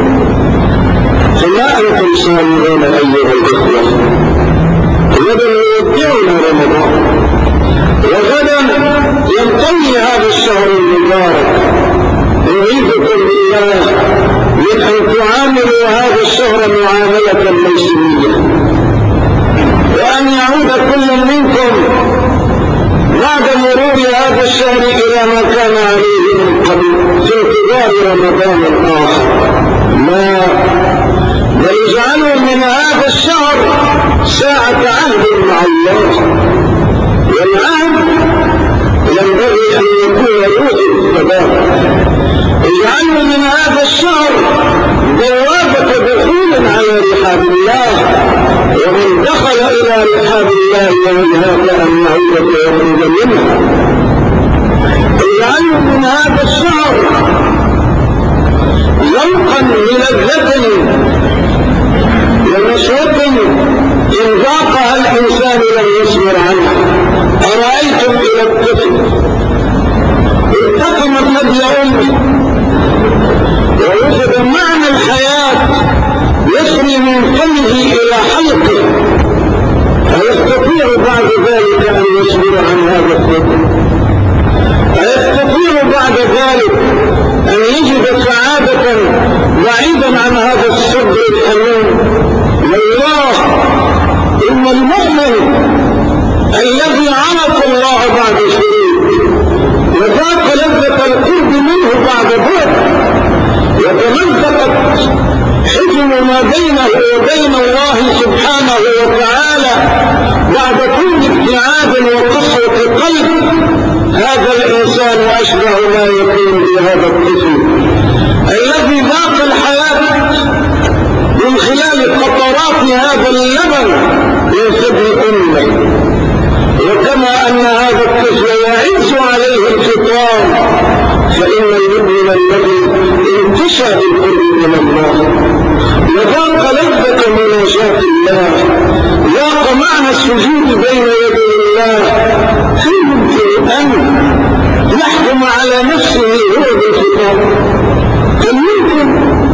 فما أنتم صامدون أيها الإخوة؟ غدا يودعنا رمضان، وغدا ينتهي هذا الشهر المبارك. نريدكم بالله من أن تعاملوا هذا الشهر معاملة موسمية، وأن يعود كل منكم بعد مرور هذا الشهر إلى ما كان عليه من قبل في انتظار رمضان آخر. لا، بل اجعلوا من هذا الشهر ساعة عهد مع الله، والعهد ينبغي أن يكون يوجد الثبات. اجعلوا من هذا الشهر بوابة دخول على رحاب الله، ومن دخل إلى رحاب الله ينهاك أن يعود فيخرج منها. اجعلوا من هذا الشهر ذوقا للذة أشبه ما يكون بهذا الطفل الذي ذاق الحياة من خلال قطرات هذا اللبن من ثدي أمه. وكما أن هذا الطفل يعز عليه الفطام، فإن المؤمن الذي انتشى بالقرب من الله وذاق لذة مناجاة الله، ذاق معنى السجود بين يدي الله، هل يمكن أن يحكم على نفسه هو بالفطام؟ هل يمكن؟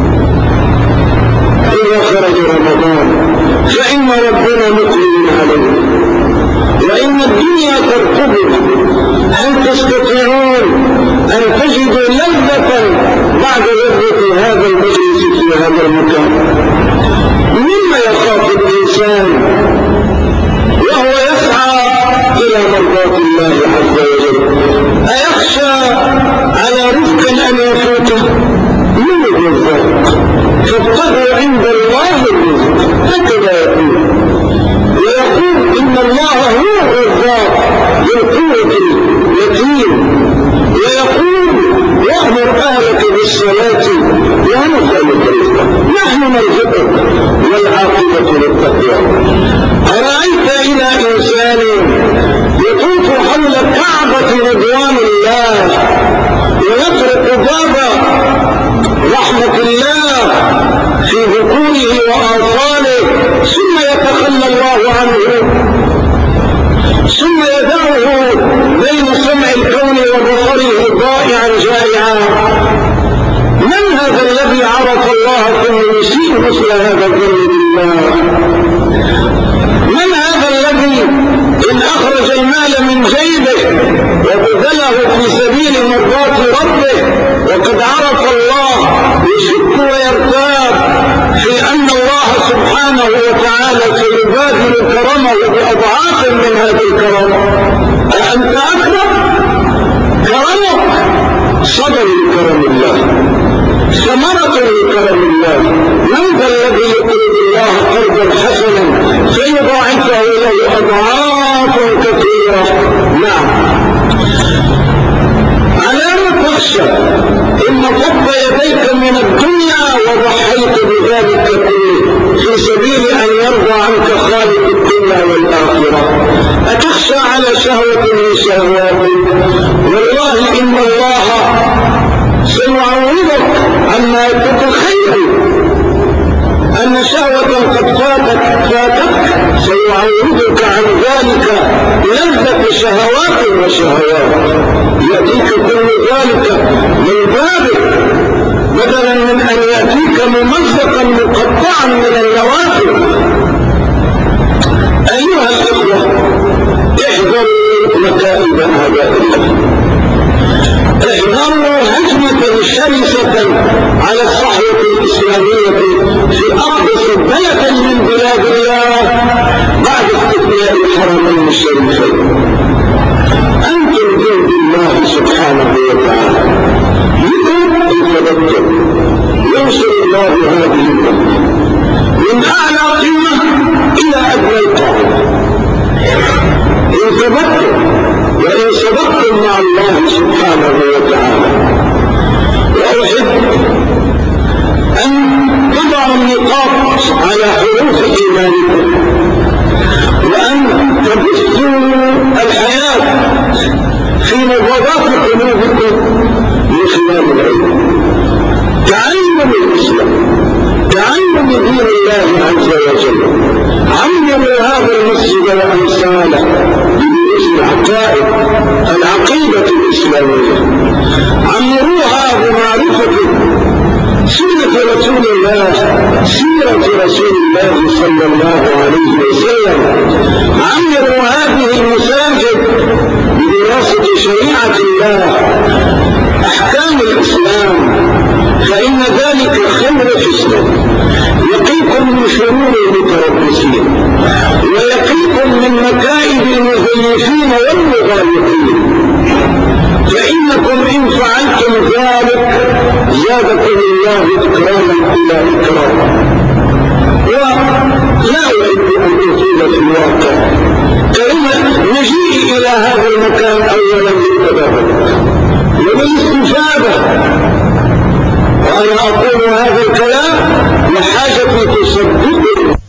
إذا خرج رمضان فإن ربنا مقبل عليه وإن الدنيا ترقبه. هل تستطيعون أن تجدوا لذة بعد لذة هذا المجلس في هذا المكان؟ مما يخاف الإنسان وهو يسعى إلى مرضاة الله عز وجل؟ أيخشى على رزق أن يفوته؟ من الرزاق؟ فابتغوا عند الله الرزق، هكذا يقول. ويقول إن الله هو الرزاق ذو القوة المتين. ويقول وأمر أهلك بالصلاة ونسألك رزقا نحن نرزقك والعاقبة للتقوى. أرأيت إلى إنسان يطوف حول كعبة رضوان الله ويطرق باب رحمة الله في ذكوره وآصاله، ثم يتخلى الله عنه، ثم يدعه بين سمع الكون وبصره ضائعا جائعا؟ من هذا الذي عرف الله ثم يسيء مثل هذا الظن بالله؟ من هذا الذي إن أخرج المال من جيبه وبذله في سبيل مرضاة ربه وقد عرف الله يشك ويرتاب في أن الله سبحانه وتعالى سيبادل كرمه بأضعاف من هذه الكرامة؟ أأنت أكرم؟ كرمك صدر لكرم الله، ثمرة لكرم الله. من ذا الذي يقرض الله قرضا حسنا فيضاعفه له أضعاف كثيرة؟ نعم. على ما تخشى إن فض يديك من الدنيا وضحيت بذلك كله في سبيل أن يرضى عنك خالق الدنيا والآخرة. أتخشى على شهوة من شهواته؟ والله إن الله سيعوضك عما تتخيل أن شهوة قد فاتك، سيعوضك عن ذلك لذة شهوات وشهوات. يأتيك كل ذلك من بابك بدلا من أن يأتيك ممزقا مقطعا من النوافل. أيها الإخوة، احذروا مكائد أعداء الله، احذروا هجمة شرسة على الصحوة الإسلامية في أقدس بلد من بلاد الله بعد استثناء الحرمين الشريفين. أنتم جند الله سبحانه وتعالى، لكم إن ثبتم ينصر الله هذه الأمة من أعلى قمة إلى أدنى القاعدة. إن ثبتم وإن صدقتم مع الله سبحانه وتعالى. وأحب أن تضعوا النقاط على حروف إيمانكم وأن تبثوا الحياة في نبضات قلوبكم من خلال العلم. تعلموا الإسلام، تعلموا دين الله عز وجل، عمروا هذا المسجد وأمثاله بالعقائد، العقيدة الإسلامية، عمروها بمعرفة سنة رسول الله، سيرة رسول الله صلى الله عليه وسلم. عمروا هذه المساجد بدراسة شريعة الله، أحكام الإسلام، فإن ذلك خير الإسلام، يقيكم من شرور المتربصين ويقيكم من مكائد المزيفين والمغالطين. فإنكم إن فعلتم ذلك زادكم الله إكراما إلى إكرام. ولا أريد أن أطيل في الواقع، فإن نجيء إلى هذا المكان أولا للتبارك، للاستفادة. وأنا أقول هذا الكلام لحاجة تصدقه